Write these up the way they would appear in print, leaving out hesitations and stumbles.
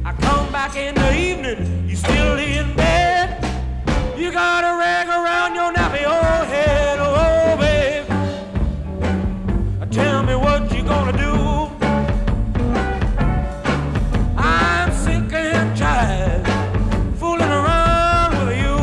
I come back in the evening, you still in bed. You got a rag around your nappy old head, oh babe. Tell me what you gonna do. I'm sick and tired fooling around with you.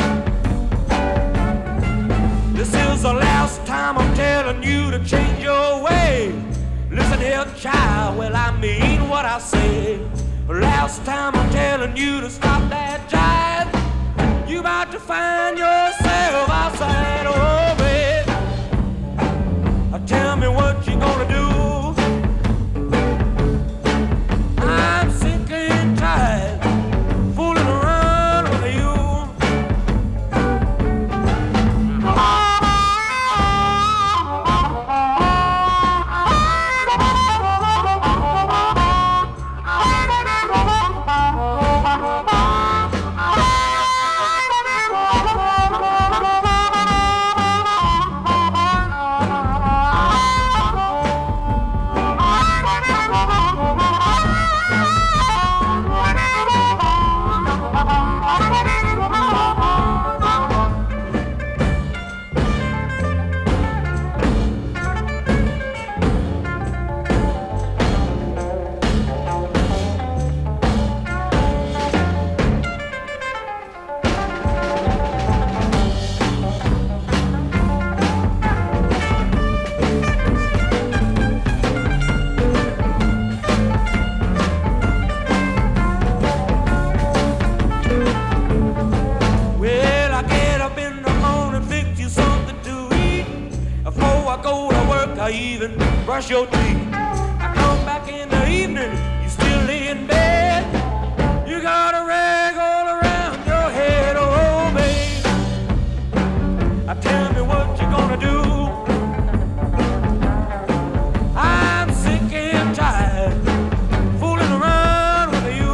This is the last time I'm telling you to change your way. Listen here, child, well I mean what I say. Last time I'm telling you to stop that jive. You about to find yourself outside, oh babe. Tell me what you gonna do. I'm sick and tired fooling around with you. I even brush your teeth. I come back in the evening, you still lay in bed. You got a rag all around your head, oh babe. Tell me what you gonna do. I'm sick and tired fooling around with you.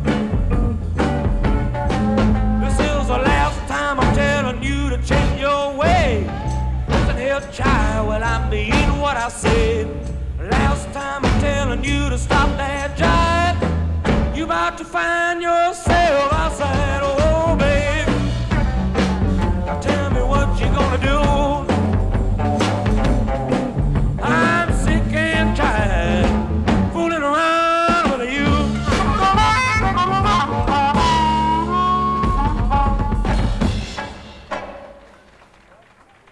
This is the last time I'm telling you to change your way. Listen here, child, well I mean what I said. Last time I'm telling you to stop that jive. You about to find yourself outside, oh